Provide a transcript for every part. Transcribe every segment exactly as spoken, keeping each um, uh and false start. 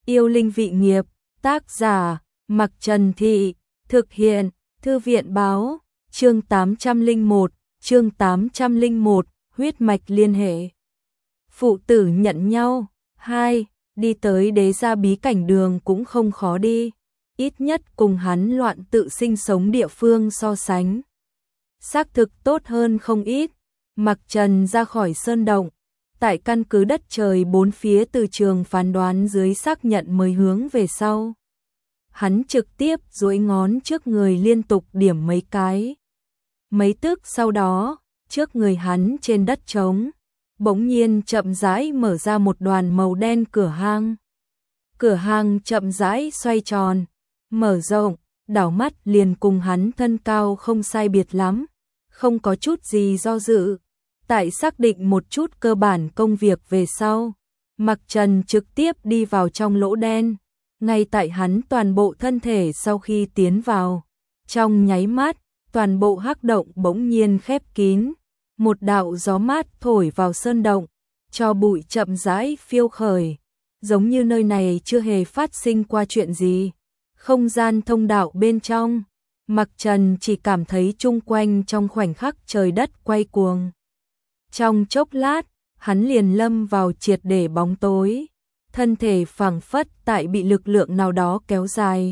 Yêu linh vị nghiệp, tác giả, Mặc Trần Thị, thực hiện, Thư viện báo, chương tám trăm lẻ một, chương tám trăm lẻ một, huyết mạch liên hệ. Phụ tử nhận nhau, hai, đi tới đế gia bí cảnh đường cũng không khó đi, ít nhất cùng hắn loạn tự sinh sống địa phương so sánh. Xác thực tốt hơn không ít, Mặc Trần ra khỏi sơn động, tại căn cứ đất trời bốn phía từ trường phán đoán dưới xác nhận mới hướng về sau. Hắn trực tiếp duỗi ngón trước người liên tục điểm mấy cái. Mấy tức sau đó, trước người hắn trên đất trống, bỗng nhiên chậm rãi mở ra một đoàn màu đen cửa hang. Cửa hang chậm rãi xoay tròn, mở rộng, đảo mắt liền cùng hắn thân cao không sai biệt lắm, không có chút gì do dự. Tại xác định một chút cơ bản công việc về sau, Mặc Trần trực tiếp đi vào trong lỗ đen. Ngay tại hắn toàn bộ thân thể sau khi tiến vào, trong nháy mắt, toàn bộ hắc động bỗng nhiên khép kín, một đạo gió mát thổi vào sơn động, cho bụi chậm rãi phiêu khởi, giống như nơi này chưa hề phát sinh qua chuyện gì. Không gian thông đạo bên trong, Mặc Trần chỉ cảm thấy chung quanh trong khoảnh khắc trời đất quay cuồng. Trong chốc lát, hắn liền lâm vào triệt để bóng tối. Thân thể phảng phất tại bị lực lượng nào đó kéo dài,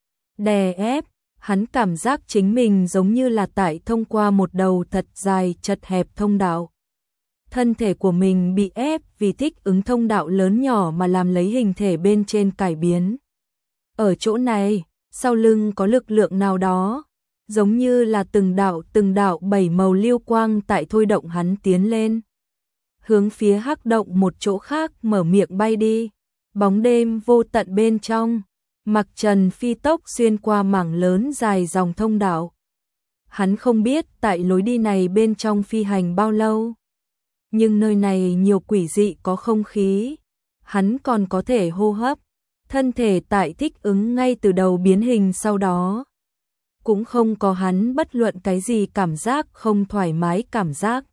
đè ép, hắn cảm giác chính mình giống như là tại thông qua một đầu thật dài chật hẹp thông đạo. Thân thể của mình bị ép vì thích ứng thông đạo lớn nhỏ mà làm lấy hình thể bên trên cải biến. Ở chỗ này, sau lưng có lực lượng nào đó, giống như là từng đạo từng đạo bảy màu lưu quang tại thôi động hắn tiến lên. Hướng phía hắc động một chỗ khác mở miệng bay đi. Bóng đêm vô tận bên trong, Mặc Trần phi tốc xuyên qua mảng lớn dài dòng thông đạo. Hắn không biết tại lối đi này bên trong phi hành bao lâu, nhưng nơi này nhiều quỷ dị có không khí, hắn còn có thể hô hấp, thân thể tại thích ứng ngay từ đầu biến hình sau đó. Cũng không có hắn bất luận cái gì cảm giác không thoải mái cảm giác.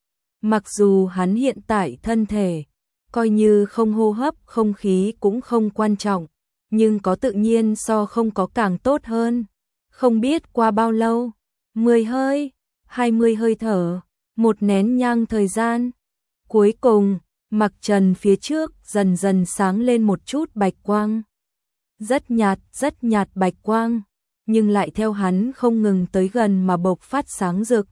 Mặc dù hắn hiện tại thân thể, coi như không hô hấp không khí cũng không quan trọng, nhưng có tự nhiên so không có càng tốt hơn. Không biết qua bao lâu, mười hơi, hai mươi hơi thở, một nén nhang thời gian. Cuối cùng, Mặc Trần phía trước dần dần sáng lên một chút bạch quang. Rất nhạt, rất nhạt bạch quang, nhưng lại theo hắn không ngừng tới gần mà bộc phát sáng rực.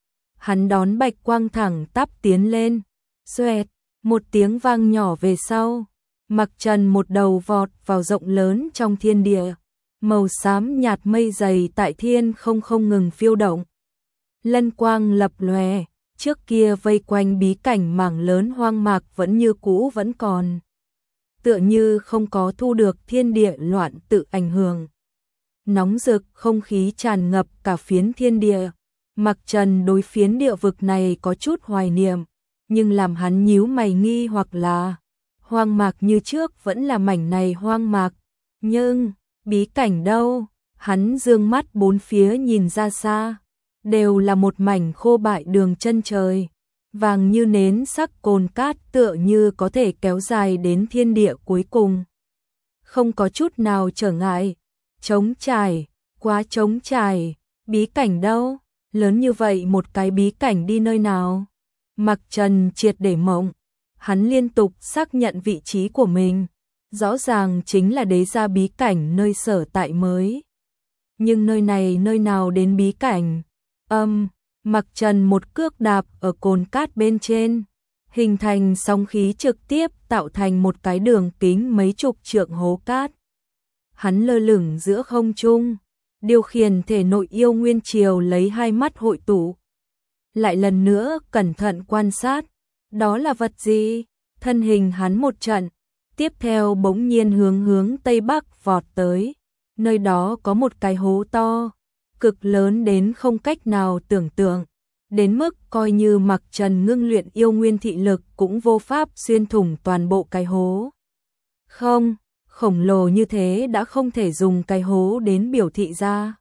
Hắn đón bạch quang thẳng tắp tiến lên, xoẹt, một tiếng vang nhỏ về sau, Mặc Trần một đầu vọt vào rộng lớn trong thiên địa, màu xám nhạt mây dày tại thiên không không ngừng phiêu động. Lân quang lập lòe, trước kia vây quanh bí cảnh mảng lớn hoang mạc vẫn như cũ vẫn còn. Tựa như không có thu được thiên địa loạn tự ảnh hưởng. Nóng rực không khí tràn ngập cả phiến thiên địa. Mặc Trần đối phiến địa vực này có chút hoài niệm, nhưng làm hắn nhíu mày nghi hoặc là hoang mạc như trước vẫn là mảnh này hoang mạc, nhưng bí cảnh đâu? Hắn dương mắt bốn phía nhìn ra xa, đều là một mảnh khô bại đường chân trời, vàng như nến sắc cồn cát tựa như có thể kéo dài đến thiên địa cuối cùng. Không có chút nào trở ngại, trống trải, quá trống trải, bí cảnh đâu? Lớn như vậy một cái bí cảnh đi nơi nào? Mặc Trần triệt để mộng, hắn liên tục xác nhận vị trí của mình, rõ ràng chính là đế gia bí cảnh nơi sở tại mới. Nhưng nơi này nơi nào đến bí cảnh? Âm, Mặc Trần một cước đạp ở cồn cát bên trên, hình thành sóng khí trực tiếp tạo thành một cái đường kính mấy chục trượng hố cát. Hắn lơ lửng giữa không trung, điều khiển thể nội yêu nguyên triều lấy hai mắt hội tụ. Lại lần nữa cẩn thận quan sát, đó là vật gì? Thân hình hắn một trận, tiếp theo bỗng nhiên hướng hướng tây bắc vọt tới. Nơi đó có một cái hố to, cực lớn đến không cách nào tưởng tượng, đến mức coi như Mặc Trần ngưng luyện yêu nguyên thị lực cũng vô pháp xuyên thủng toàn bộ cái hố. Không, khổng lồ như thế đã không thể dùng cái hố đến biểu thị ra.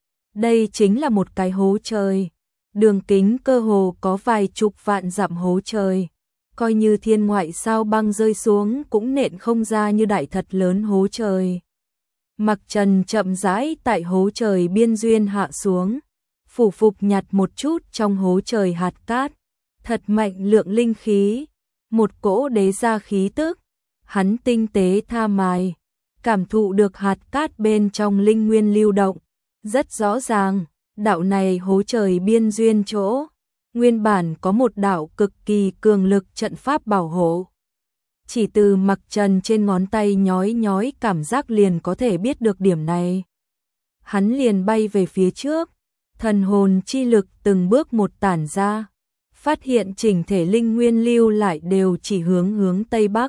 Đây chính là một cái hố trời, đường kính cơ hồ có vài chục vạn dặm hố trời, coi như thiên ngoại sao băng rơi xuống cũng nện không ra như đại thật lớn hố trời. Mặc Trần chậm rãi tại hố trời biên duyên hạ xuống, phủ phục nhặt một chút trong hố trời hạt cát, thật mạnh lượng linh khí, một cỗ đế gia khí tức, hắn tinh tế tha mài, cảm thụ được hạt cát bên trong linh nguyên lưu động, rất rõ ràng, đạo này hố trời biên duyên chỗ, nguyên bản có một đạo cực kỳ cường lực trận pháp bảo hộ. Chỉ từ Mặc Trần trên ngón tay nhói nhói cảm giác liền có thể biết được điểm này. Hắn liền bay về phía trước, thần hồn chi lực từng bước một tản ra, phát hiện chỉnh thể linh nguyên lưu lại đều chỉ hướng hướng Tây Bắc.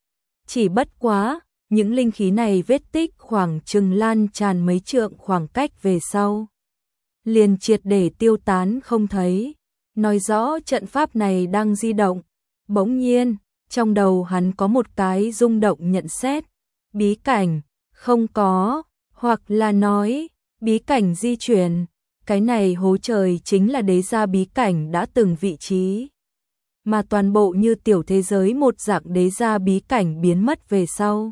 Chỉ bất quá, những linh khí này vết tích khoảng chừng lan tràn mấy trượng khoảng cách về sau. Liền triệt để tiêu tán không thấy, nói rõ trận pháp này đang di động. Bỗng nhiên, trong đầu hắn có một cái rung động nhận xét, bí cảnh, không có, hoặc là nói, bí cảnh di chuyển, cái này hố trời chính là đế gia bí cảnh đã từng vị trí. Mà toàn bộ như tiểu thế giới một dạng đế gia bí cảnh biến mất về sau.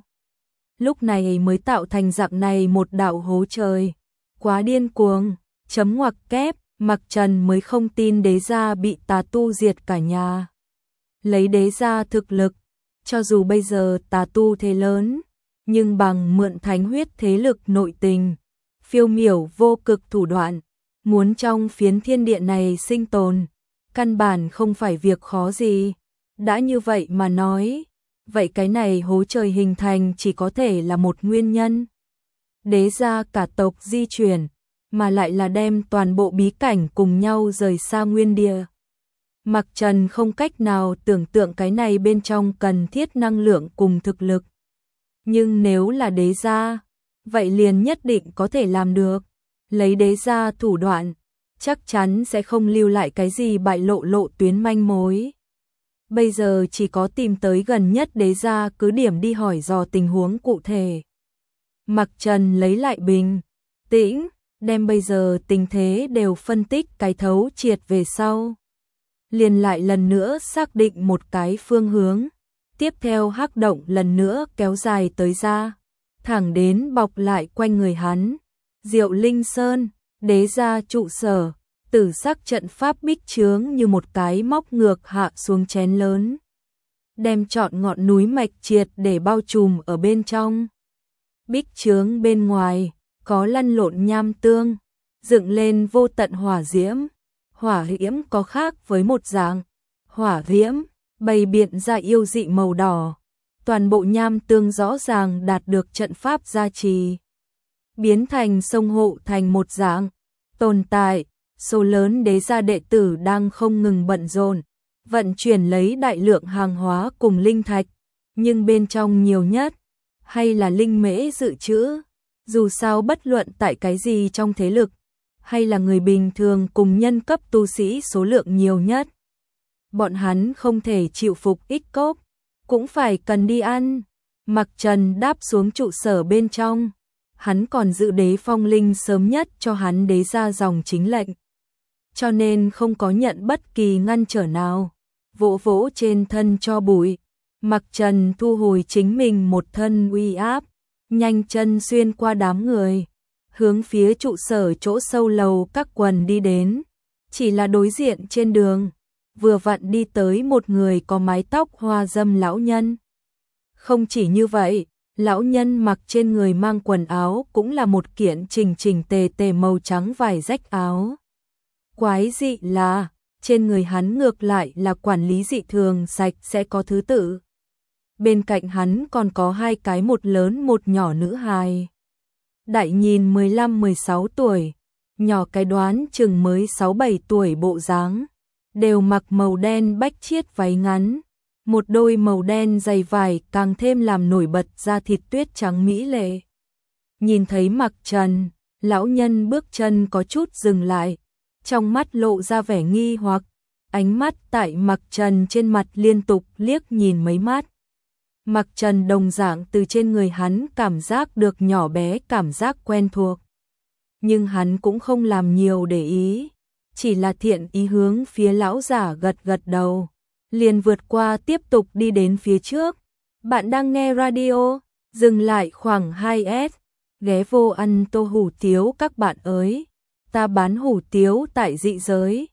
Lúc này mới tạo thành dạng này một đạo hố trời, quá điên cuồng, chấm ngoặc kép, Mặc Trần mới không tin đế gia bị tà tu diệt cả nhà. Lấy đế gia thực lực, cho dù bây giờ tà tu thế lớn, nhưng bằng mượn thánh huyết thế lực nội tình, phiêu miểu vô cực thủ đoạn, muốn trong phiến thiên địa này sinh tồn, căn bản không phải việc khó gì. Đã như vậy mà nói, vậy cái này hố trời hình thành chỉ có thể là một nguyên nhân. Đế gia cả tộc di chuyển, mà lại là đem toàn bộ bí cảnh cùng nhau rời xa nguyên địa. Mặc Trần không cách nào tưởng tượng cái này bên trong cần thiết năng lượng cùng thực lực. Nhưng nếu là đế gia, vậy liền nhất định có thể làm được. Lấy đế gia thủ đoạn, chắc chắn sẽ không lưu lại cái gì bại lộ lộ tuyến manh mối. Bây giờ chỉ có tìm tới gần nhất đế gia cứ điểm đi hỏi dò tình huống cụ thể. Mặc Trần lấy lại bình tĩnh, đem bây giờ tình thế đều phân tích cái thấu triệt về sau. Liền lại lần nữa xác định một cái phương hướng. Tiếp theo hắc động lần nữa kéo dài tới ra, thẳng đến bọc lại quanh người hắn. Diệu Linh Sơn, đế gia trụ sở, tử sắc trận pháp bích chướng như một cái móc ngược hạ xuống chén lớn. Đem trọn ngọn núi mạch triệt để bao trùm ở bên trong. Bích chướng bên ngoài, có lăn lộn nham tương, dựng lên vô tận hỏa diễm. Hỏa diễm có khác với một dạng, hỏa diễm, bày biện ra yêu dị màu đỏ. Toàn bộ nham tương rõ ràng đạt được trận pháp gia trì. Biến thành sông hộ thành một dạng, tồn tại, số lớn đế gia đệ tử đang không ngừng bận rộn, vận chuyển lấy đại lượng hàng hóa cùng linh thạch, nhưng bên trong nhiều nhất, hay là linh mễ dự trữ, dù sao bất luận tại cái gì trong thế lực, hay là người bình thường cùng nhân cấp tu sĩ số lượng nhiều nhất. Bọn hắn không thể chịu phục ích cốc, cũng phải cần đi ăn. Mặc Trần đáp xuống trụ sở bên trong, hắn còn dự đế phong linh sớm nhất cho hắn đế ra dòng chính lệnh. Cho nên không có nhận bất kỳ ngăn trở nào, vỗ vỗ trên thân cho bụi. Mặc Trần thu hồi chính mình một thân uy áp, nhanh chân xuyên qua đám người, hướng phía trụ sở chỗ sâu lầu các quần đi đến. Chỉ là đối diện trên đường, vừa vặn đi tới một người có mái tóc hoa dâm lão nhân. Không chỉ như vậy, lão nhân mặc trên người mang quần áo cũng là một kiện chỉnh chỉnh tề tề màu trắng vải rách áo. Quái dị là, trên người hắn ngược lại là quản lý dị thường sạch sẽ có thứ tự. Bên cạnh hắn còn có hai cái một lớn một nhỏ nữ hài. Đại nhìn mười lăm mười sáu tuổi, nhỏ cái đoán chừng mới sáu bảy tuổi bộ dáng, đều mặc màu đen bách chiết váy ngắn, một đôi màu đen dày vải càng thêm làm nổi bật da thịt tuyết trắng mỹ lệ. Nhìn thấy Mặc Trần, lão nhân bước chân có chút dừng lại, trong mắt lộ ra vẻ nghi hoặc, ánh mắt tại Mặc Trần trên mặt liên tục liếc nhìn mấy mắt. Mặc Trần đồng dạng từ trên người hắn cảm giác được nhỏ bé cảm giác quen thuộc. Nhưng hắn cũng không làm nhiều để ý, chỉ là thiện ý hướng phía lão giả gật gật đầu. liền vượt qua tiếp tục đi đến phía trước. Bạn đang nghe radio, dừng lại khoảng hai s, ghé vô ăn tô hủ tiếu các bạn ơi. Ta bán hủ tiếu tại dị giới.